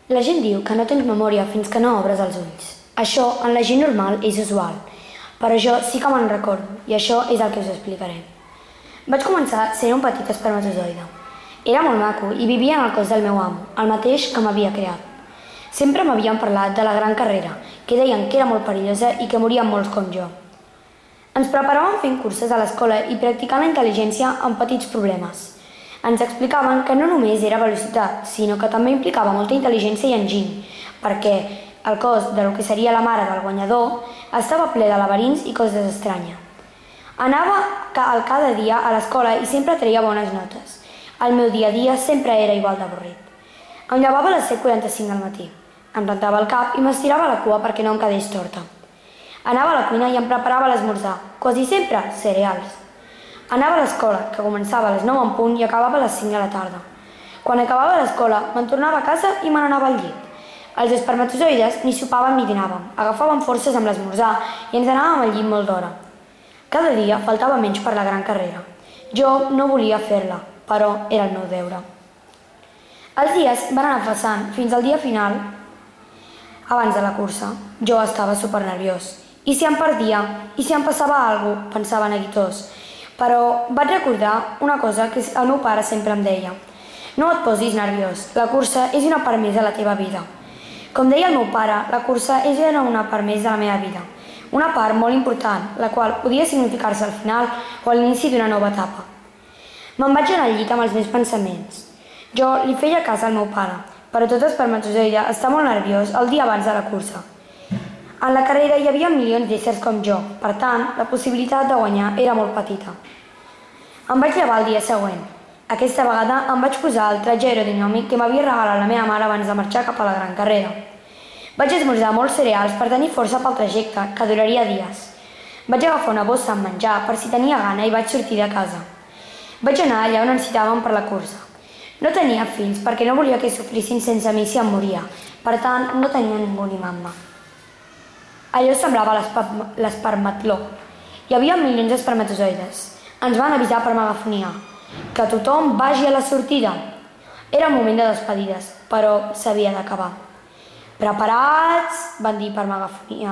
La gent diu que no tens memòria fins que no obres els ulls. Això en la gent normal és usual, però jo sí que me'n recordo i això és el que us explicaré. Vaig començar sent un petit espermatozoide. Era molt maco i vivia en el cos del meu amo, el mateix que m'havia creat. Sempre m'havien parlat de la gran carrera, que deien que era molt perillosa i que morien molts com jo. Ens preparàvem fent curses a l'escola i practicant la intel·ligència amb petits problemes. Ens explicaven que no només era velocitat, sinó que també implicava molta intel·ligència i enginy, perquè el cos del que seria la mare del guanyador estava ple de laberints i coses estranyes. Anava cada dia a l'escola i sempre treia bones notes. El meu dia a dia sempre era igual d'avorrit. Em llevava a les 7:45 del matí. Em rentava el cap i m'estirava la cua perquè no em quedés torta. Anava a la cuina i em preparava l'esmorzar, quasi sempre cereals. Anava a l'escola, que començava a les 9 en punt i acabava a les 5 de la tarda. Quan acabava l'escola, me'n tornava a casa i me n'anava al llit. Els espermatozoides ni sopàvem ni dinàvem, agafàvem forces amb l'esmorzar i ens anàvem al llit molt d'hora. Cada dia faltava menys per la gran carrera. Jo no volia fer-la, però era el meu deure. Els dies van anar passant fins al dia final. Abans de la cursa, jo estava supernerviós. I si em perdia? I si em passava alguna cosa? Pensava neguitós. Però vaig recordar una cosa que el meu pare sempre em deia. No et posis nerviós, la cursa és una part més de la teva vida. Com deia el meu pare, la cursa és una part més de la meva vida. Una part molt important, la qual podia significar-se al final o a l'inici d'una nova etapa. Me'n vaig anar al llit amb els meus pensaments. Jo li feia cas al meu pare, però tot espermatozoide està molt nerviós el dia abans de la cursa. En la carrera hi havia milions d'éssers com jo, per tant, la possibilitat de guanyar era molt petita. Em vaig llevar el dia següent. Aquesta vegada em vaig posar el tratge aerodinàmic que m'havia regalat la meva mare abans de marxar cap a la gran carrera. Vaig esmorzar molts cereals per tenir força pel trajecte, que duraria dies. Vaig agafar una bossa amb menjar per si tenia gana i vaig sortir de casa. Vaig anar allà on ens citàvem per la cursa. No tenia fills perquè no volia que sofrissin sense mi si em moria. Per tant, no tenia ningú animant-me. Allò semblava l'espermatló. Hi havia milions d'espermatozoides. Ens van avisar per megafonia. Que tothom vagi a la sortida. Era un moment de despedides, però s'havia d'acabar. Preparats? Van dir per megafonia.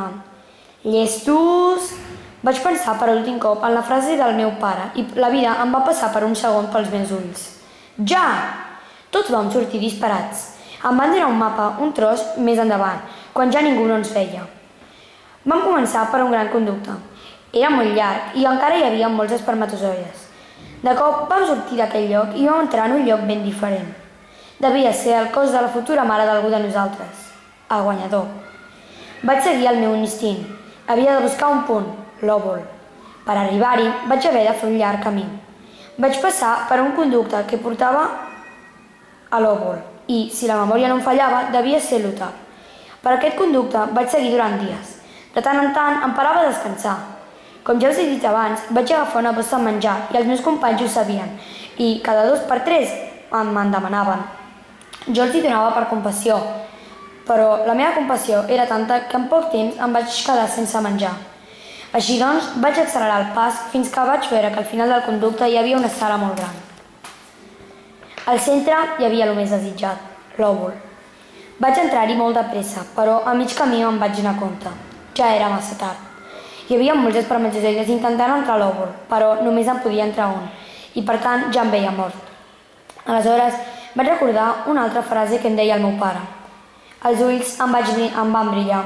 Llestos? Vaig pensar per últim cop en la frase del meu pare i la vida em va passar per un segon pels meus ulls. Ja! Tots vam sortir disparats. Em van donar un mapa, un tros més endavant, quan ja ningú no ens veia. Vam començar per un gran conducte. Era molt llarg i encara hi havia molts espermatozoides. De cop vam sortir d'aquell lloc i vam entrar en un lloc ben diferent. Devia ser el cos de la futura mare d'algú de nosaltres, el guanyador. Vaig seguir el meu instint. Havia de buscar un punt, l'òvul. Per arribar-hi vaig haver de fer un llarg camí. Vaig passar per un conducte que portava a l'òvul i, si la memòria no em fallava, devia ser l'úter. Per aquest conducte vaig seguir durant dies. De tant en tant em parava a descansar. Com ja us he dit abans, vaig agafar una bossa amb menjar i els meus companys ho sabien i cada 2 per 3 me'n demanaven. Jo els hi donava per compassió, però la meva compassió era tanta que en poc temps em vaig quedar sense menjar. Així doncs, vaig accelerar el pas fins que vaig veure que al final del conducte hi havia una sala molt gran. Al centre hi havia el més desitjat, l'òvul. Vaig entrar-hi molt de pressa, però a mig camí em vaig donar compte. Ja era massa tard. Hi havia molts espermatozoides intentant entrar a l'òvul, però només en podia entrar un, i per tant ja em veia mort. Aleshores vaig recordar una altra frase que em deia el meu pare. Els ulls em van brillar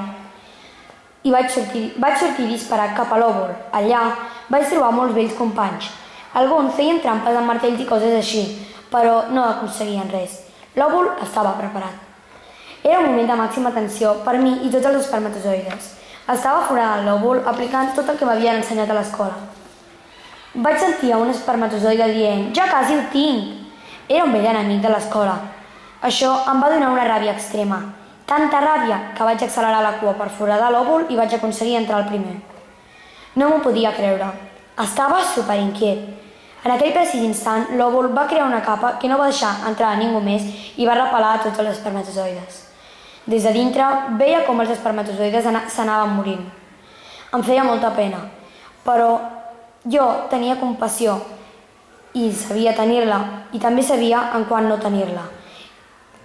i vaig sortir disparat cap a l'òvul. Allà vaig trobar molts vells companys. Alguns feien trampes amb martells i coses així, però no aconseguien res. L'òvul estava preparat. Era un moment de màxima tensió per mi i tots els espermatozoides. Estava forant l'òvul aplicant tot el que m'havien ensenyat a l'escola. Vaig sentir a un espermatozoide dient «Ja quasi ho tinc!». Era un vell enemic de l'escola. Això em va donar una ràbia extrema. Tanta ràbia que vaig accelerar la cua per foradar l'òvul i vaig aconseguir entrar al primer. No m'ho podia creure. Estava superinquiet. En aquell precís instant, l'òvul va crear una capa que no va deixar entrar a ningú més i va repelar a tots els espermatozoides. Des de dintre veia com els espermatozoides s'anaven morint. Em feia molta pena, però jo tenia compassió i sabia tenir-la i també sabia en quan no tenir-la.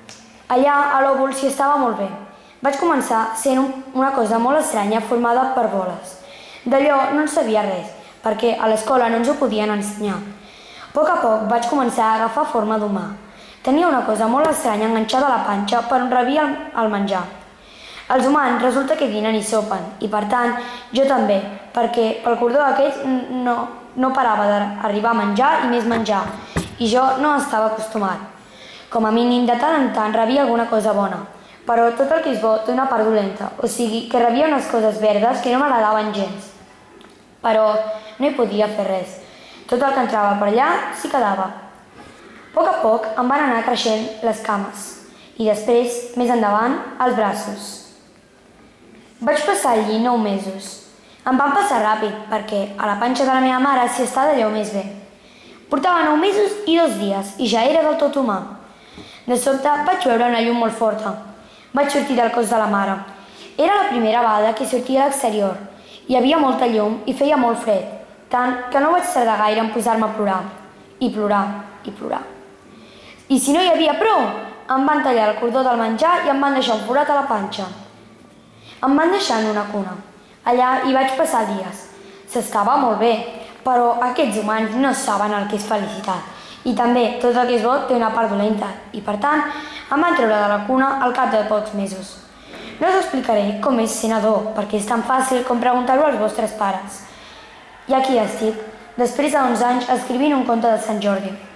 Allà, a l'òvul, s'hi estava molt bé. Vaig començar sent una cosa molt estranya formada per boles. D'allò no en sabia res, perquè a l'escola no ens ho podien ensenyar. A poc vaig començar a agafar forma d'humà. Tenia una cosa molt estranya enganxada a la panxa per on rebia el menjar. Els humans resulta que dinen i sopen, i per tant, jo també, perquè pel cordó aquest no parava d'arribar a menjar i més menjar, i jo no estava acostumat. Com a mínim, de tant en tant rebia alguna cosa bona, però tot el que és bo té una part dolenta, o sigui que rebia unes coses verdes que no m'agradaven gens. Però no hi podia fer res. Tot el que entrava per allà s'hi quedava. A poc em van anar creixent les cames, i després, més endavant, els braços. Vaig passar allí 9 mesos. Em van passar ràpid, perquè a la panxa de la meva mare s'hi està d'allò més bé. Portava 9 mesos i 2 dies, i ja era del tot humà. De sobte vaig veure una llum molt forta. Vaig sortir del cos de la mare. Era la primera vegada que sortia a l'exterior. Hi havia molta llum i feia molt fred, tant que no vaig tardar gaire en posar-me a plorar. I plorar, i plorar. I si no hi havia prou, em van tallar el cordó del menjar i em van deixar un forat a la panxa. Em van deixar en una cuna. Allà hi vaig passar dies. S'estava molt bé, però aquests humans no saben el que és felicitat. I també tot el que és bo té una part dolenta, i per tant em van treure de la cuna al cap de pocs mesos. No us explicaré com és ser nadó, perquè és tan fàcil com preguntar-ho als vostres pares. I aquí estic, després de 11 anys escrivint un conte de Sant Jordi.